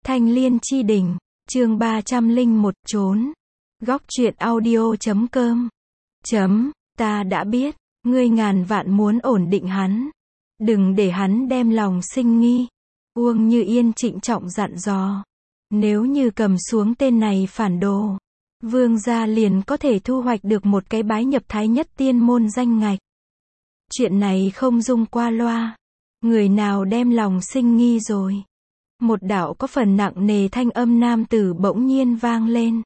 Thanh Liên Chi Đỉnh, chương 301 trốn. Góc truyện audio.com. Ta đã biết, ngươi ngàn vạn muốn ổn định hắn. Đừng để hắn đem lòng sinh nghi. Uông Như Yên trịnh trọng dặn dò. Nếu như cầm xuống tên này phản đồ, Vương gia liền có thể thu hoạch được một cái bái nhập Thái Nhất Tiên môn danh ngạch. Chuyện này không dung qua loa. Người nào đem lòng sinh nghi rồi? Một đạo có phần nặng nề thanh âm nam tử bỗng nhiên vang lên.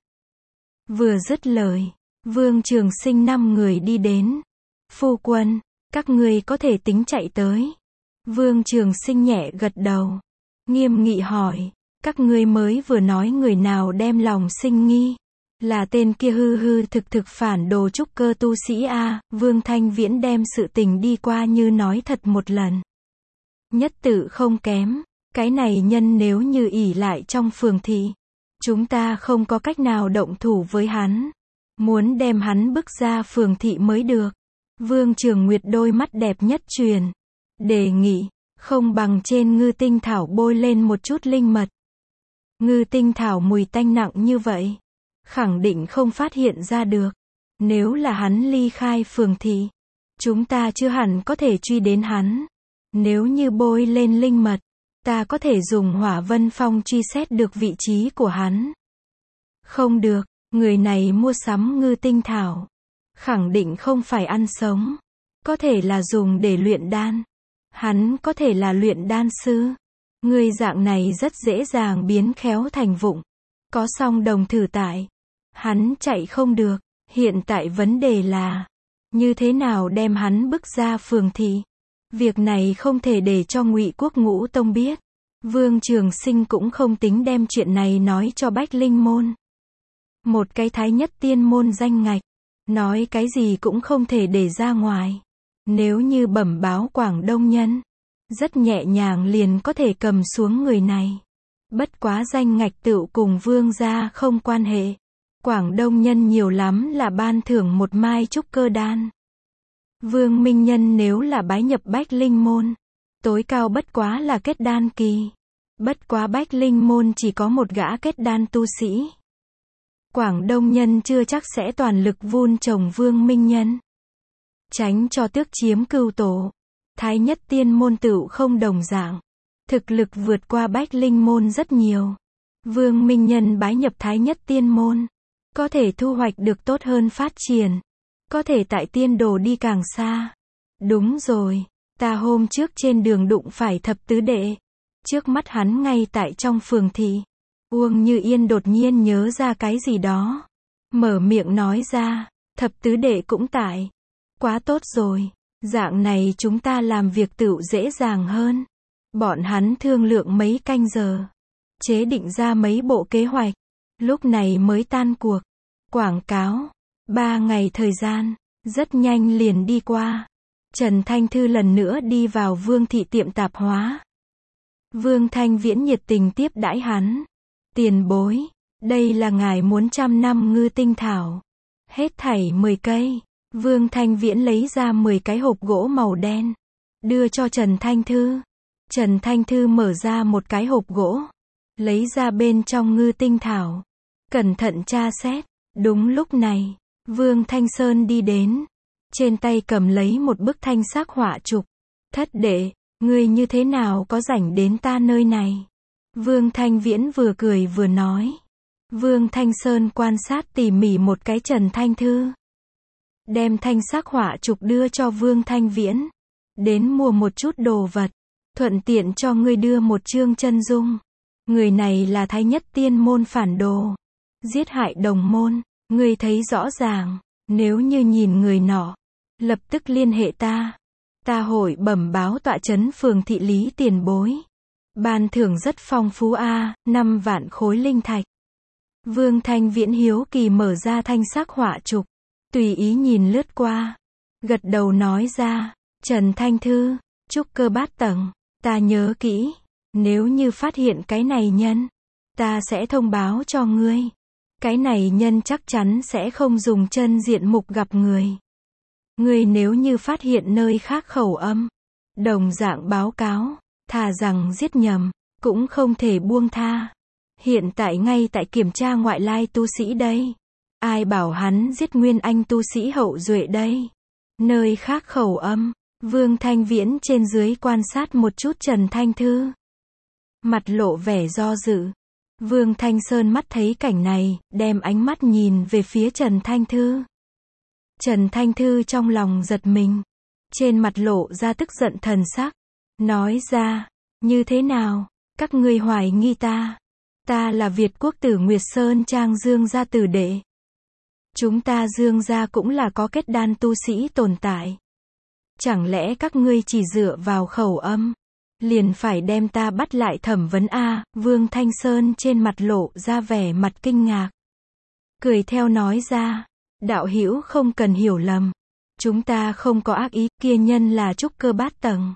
Vừa dứt lời, Vương Trường Sinh 5 người đi đến. Phu quân, các ngươi có thể tính chạy tới. Vương Trường Sinh nhẹ gật đầu, nghiêm nghị hỏi, các ngươi mới vừa nói người nào đem lòng sinh nghi? Là tên kia hư hư thực phản đồ trúc cơ tu sĩ a. Vương Thanh Viễn đem sự tình đi qua như nói thật một lần. Nhất tự không kém. Cái này nhân nếu như ỷ lại trong phường thị, chúng ta không có cách nào động thủ với hắn. Muốn đem hắn bức ra phường thị mới được. Vương Trường Nguyệt đôi mắt đẹp nhất truyền. Đề nghị, không bằng trên ngư tinh thảo bôi lên một chút linh mật. Ngư tinh thảo mùi tanh nặng như vậy, khẳng định không phát hiện ra được. Nếu là hắn ly khai phường thị, chúng ta chưa hẳn có thể truy đến hắn. Nếu như bôi lên linh mật, ta có thể dùng Hỏa Vân Phong truy xét được vị trí của hắn. Không được, người này mua sắm ngư tinh thảo, khẳng định không phải ăn sống. Có thể là dùng để luyện đan. Hắn có thể là luyện đan sư. Người dạng này rất dễ dàng biến khéo thành vụng. Có song đồng thử tại, hắn chạy không được. Hiện tại vấn đề là, như thế nào đem hắn bức ra phường thị? Việc này không thể để cho Ngụy Quốc Ngũ Tông biết. Vương Trường Sinh cũng không tính đem chuyện này nói cho Bách Linh môn. Một cái Thái Nhất Tiên môn danh ngạch, nói cái gì cũng không thể để ra ngoài. Nếu như bẩm báo Quảng Đông nhân, rất nhẹ nhàng liền có thể cầm xuống người này. Bất quá danh ngạch tựu cùng Vương gia không quan hệ. Quảng Đông nhân nhiều lắm là ban thưởng một mai trúc cơ đan. Vương Minh Nhân nếu là bái nhập Bách Linh môn, tối cao bất quá là kết đan kỳ. Bất quá Bách Linh môn chỉ có một gã kết đan tu sĩ. Quảng Đông nhân chưa chắc sẽ toàn lực vun trồng Vương Minh Nhân, tránh cho tước chiếm cưu tổ. Thái Nhất Tiên môn tựu không đồng dạng, thực lực vượt qua Bách Linh môn rất nhiều. Vương Minh Nhân bái nhập Thái Nhất Tiên môn, có thể thu hoạch được tốt hơn phát triển, có thể tại tiên đồ đi càng xa. Đúng rồi, ta hôm trước trên đường đụng phải thập tứ đệ. Trước mắt hắn ngay tại trong phường thị. Uông Như Yên đột nhiên nhớ ra cái gì đó, mở miệng nói ra, thập tứ đệ cũng tại. Quá tốt rồi, dạng này chúng ta làm việc tựu dễ dàng hơn. Bọn hắn thương lượng mấy canh giờ, chế định ra mấy bộ kế hoạch, lúc này mới tan cuộc. Quảng cáo, 3 ngày thời gian, rất nhanh liền đi qua. Trần Thanh Thư lần nữa đi vào Vương thị tiệm tạp hóa. Vương Thanh Viễn nhiệt tình tiếp đãi hắn. Tiền bối, đây là ngài muốn 100 năm ngư tinh thảo. Hết thảy 10 cây. Vương Thanh Viễn lấy ra 10 cái hộp gỗ màu đen, đưa cho Trần Thanh Thư. Trần Thanh Thư mở ra một cái hộp gỗ, lấy ra bên trong ngư tinh thảo, cẩn thận tra xét. Đúng lúc này, Vương Thanh Sơn đi đến, trên tay cầm lấy một bức thanh sắc họa trục. Thất đệ, ngươi như thế nào có rảnh đến ta nơi này? Vương Thanh Viễn vừa cười vừa nói. Vương Thanh Sơn quan sát tỉ mỉ một cái Trần Thanh Thư, đem thanh sắc họa trục đưa cho Vương Thanh Viễn. Đến mua một chút đồ vật, thuận tiện cho ngươi đưa một chương chân dung. Người này là Thái Nhất Tiên môn phản đồ, giết hại đồng môn. Ngươi thấy rõ ràng, nếu như nhìn người nọ, lập tức liên hệ ta. Ta hội bẩm báo tọa trấn phường thị Lý tiền bối. Ban thưởng rất phong phú a, 5 vạn khối linh thạch. Vương Thanh Viễn hiếu kỳ mở ra thanh sắc họa trục, tùy ý nhìn lướt qua, gật đầu nói ra, Trần Thanh Thư, trúc cơ bát tầng, ta nhớ kỹ. Nếu như phát hiện cái này nhân, ta sẽ thông báo cho ngươi. Cái này nhân chắc chắn sẽ không dùng chân diện mục gặp người. Ngươi nếu như phát hiện nơi khác khẩu âm, đồng dạng báo cáo. Thà rằng giết nhầm, cũng không thể buông tha. Hiện tại ngay tại kiểm tra ngoại lai tu sĩ đây. Ai bảo hắn giết nguyên anh tu sĩ hậu duệ đây. Nơi khác khẩu âm, Vương Thanh Viễn trên dưới quan sát một chút Trần Thanh Thư. Mặt lộ vẻ do dự. Vương Thanh Sơn mắt thấy cảnh này, đem ánh mắt nhìn về phía Trần Thanh Thư. Trần Thanh Thư trong lòng giật mình. Trên mặt lộ ra tức giận thần sắc. Nói ra, như thế nào, các ngươi hoài nghi ta. Ta là Việt quốc tử Nguyệt Sơn Trang Dương gia tử đệ. Chúng ta Dương gia cũng là có kết đan tu sĩ tồn tại. Chẳng lẽ các ngươi chỉ dựa vào khẩu âm, liền phải đem ta bắt lại thẩm vấn a? Vương Thanh Sơn trên mặt lộ ra vẻ mặt kinh ngạc. Cười theo nói ra, đạo hữu không cần hiểu lầm. Chúng ta không có ác ý, kia nhân là trúc cơ 3 tầng.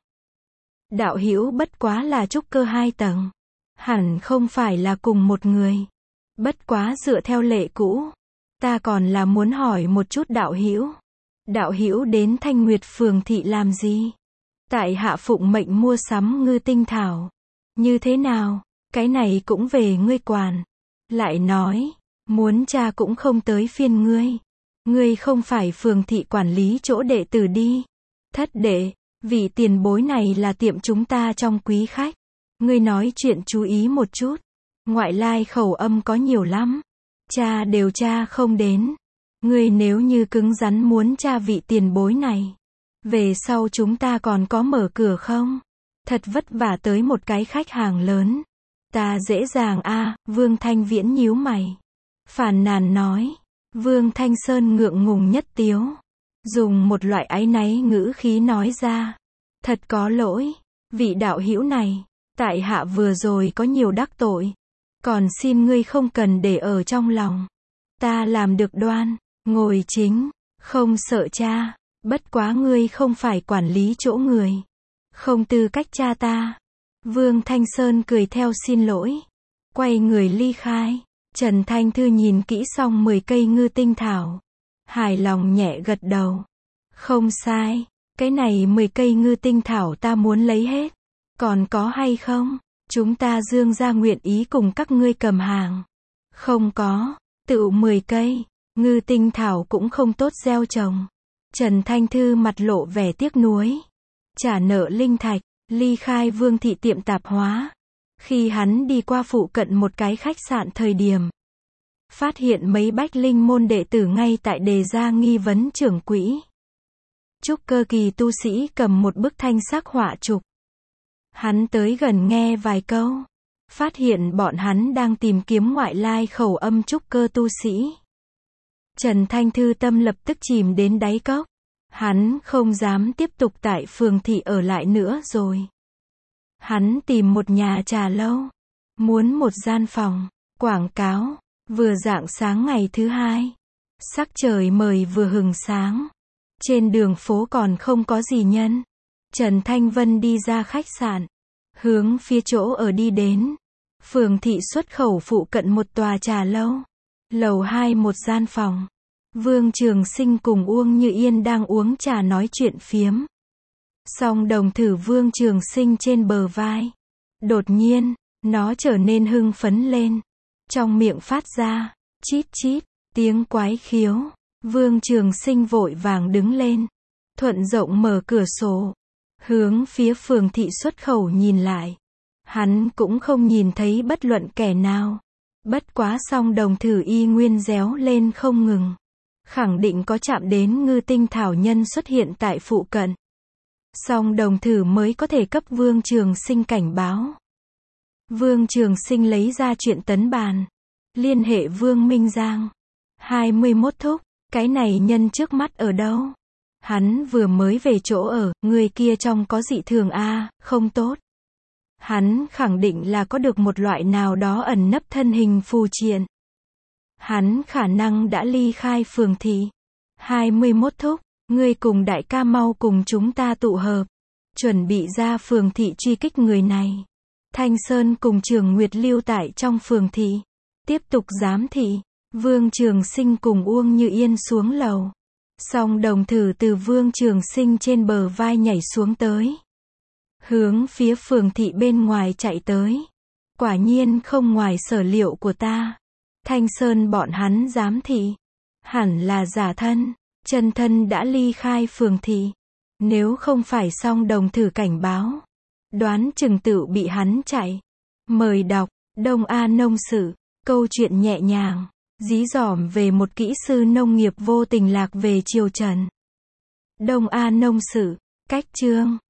Đạo hữu bất quá là trúc cơ 2 tầng. Hẳn không phải là cùng một người. Bất quá dựa theo lệ cũ. Ta còn là muốn hỏi một chút đạo hữu. Đạo hữu đến Thanh Nguyệt Phường thị làm gì? Tại hạ phụng mệnh mua sắm ngư tinh thảo. Như thế nào? Cái này cũng về ngươi quản. Lại nói, muốn tra cũng không tới phiên ngươi. Ngươi không phải phường thị quản lý chỗ đệ tử đi. Thất đệ, vị tiền bối này là tiệm chúng ta trong quý khách. Ngươi nói chuyện chú ý một chút. Ngoại lai khẩu âm có nhiều lắm. Cha đều tra không đến. Ngươi nếu như cứng rắn muốn tra vị tiền bối này. Về sau chúng ta còn có mở cửa không? Thật vất vả tới một cái khách hàng lớn. Ta dễ dàng a. Vương Thanh Viễn nhíu mày. Phàn nàn nói. Vương Thanh Sơn ngượng ngùng nhất tiếu. Dùng một loại áy náy ngữ khí nói ra. Thật có lỗi. Vị đạo hữu này. Tại hạ vừa rồi có nhiều đắc tội. Còn xin ngươi không cần để ở trong lòng. Ta làm được đoan, ngồi chính, không sợ cha. Bất quá ngươi không phải quản lý chỗ người. Không tư cách cha ta. Vương Thanh Sơn cười theo xin lỗi. Quay người ly khai. Trần Thanh Thư nhìn kỹ xong 10 cây ngư tinh thảo. Hài lòng nhẹ gật đầu. Không sai. Cái này 10 cây ngư tinh thảo ta muốn lấy hết. Còn có hay không? Chúng ta Dương gia nguyện ý cùng các ngươi cầm hàng. Không có. Tự 10 cây. Ngư tinh thảo cũng không tốt gieo trồng. Trần Thanh Thư mặt lộ vẻ tiếc nuối. Trả nợ linh thạch. Ly khai Vương thị tiệm tạp hóa. Khi hắn đi qua phụ cận một cái khách sạn thời điểm. Phát hiện mấy bách linh môn đệ tử ngay tại đề ra nghi vấn trưởng quỹ. Trúc cơ kỳ tu sĩ cầm một bức thanh sắc họa trục. Hắn tới gần nghe vài câu. Phát hiện bọn hắn đang tìm kiếm ngoại lai khẩu âm trúc cơ tu sĩ. Trần Thanh Thư tâm lập tức chìm đến đáy cốc. Hắn không dám tiếp tục tại phường thị ở lại nữa rồi. Hắn tìm một nhà trà lâu. Muốn một gian phòng. Quảng cáo. Vừa rạng sáng ngày thứ hai. Sắc trời mời vừa hừng sáng. Trên đường phố còn không có gì nhân. Trần Thanh Vân đi ra khách sạn. Hướng phía chỗ ở đi đến. Phường thị xuất khẩu phụ cận một tòa trà lâu. Lầu 2 một gian phòng. Vương Trường Sinh cùng Uông Như Yên đang uống trà nói chuyện phiếm. Song đồng thử Vương Trường Sinh trên bờ vai. Đột nhiên, nó trở nên hưng phấn lên. Trong miệng phát ra, chít chít, tiếng quái khiếu. Vương Trường Sinh vội vàng đứng lên. Thuận rộng mở cửa sổ. Hướng phía phường thị xuất khẩu nhìn lại. Hắn cũng không nhìn thấy bất luận kẻ nào. Bất quá song đồng thử y nguyên réo lên không ngừng. Khẳng định có chạm đến ngư tinh thảo nhân xuất hiện tại phụ cận. Song đồng thử mới có thể cấp Vương Trường Sinh cảnh báo. Vương Trường Sinh lấy ra chuyện tấn bàn. Liên hệ Vương Minh Giang. 21 thúc, cái này nhân trước mắt ở đâu? Hắn vừa mới về chỗ ở, người kia trong có dị thường a, không tốt. Hắn khẳng định là có được một loại nào đó ẩn nấp thân hình phù triện. Hắn khả năng đã ly khai phường thị. 21 thúc, ngươi cùng đại ca mau cùng chúng ta tụ hợp. Chuẩn bị ra phường thị truy kích người này. Thanh Sơn cùng Trường Nguyệt lưu tại trong phường thị. Tiếp tục giám thị. Vương Trường Sinh cùng Uông Như Yên xuống lầu. Song đồng thử từ Vương Trường Sinh trên bờ vai nhảy xuống tới. Hướng phía phường thị bên ngoài chạy tới. Quả nhiên không ngoài sở liệu của ta. Thanh Sơn bọn hắn giám thị. Hẳn là giả thân. Chân thân đã ly khai phường thị. Nếu không phải song đồng thử cảnh báo. Đoán chừng tự bị hắn chạy. Mời đọc, Đông A Nông Sự. Câu chuyện nhẹ nhàng, dí dỏm về một kỹ sư nông nghiệp vô tình lạc về triều Trần. Đông A Nông Sự. Cách chương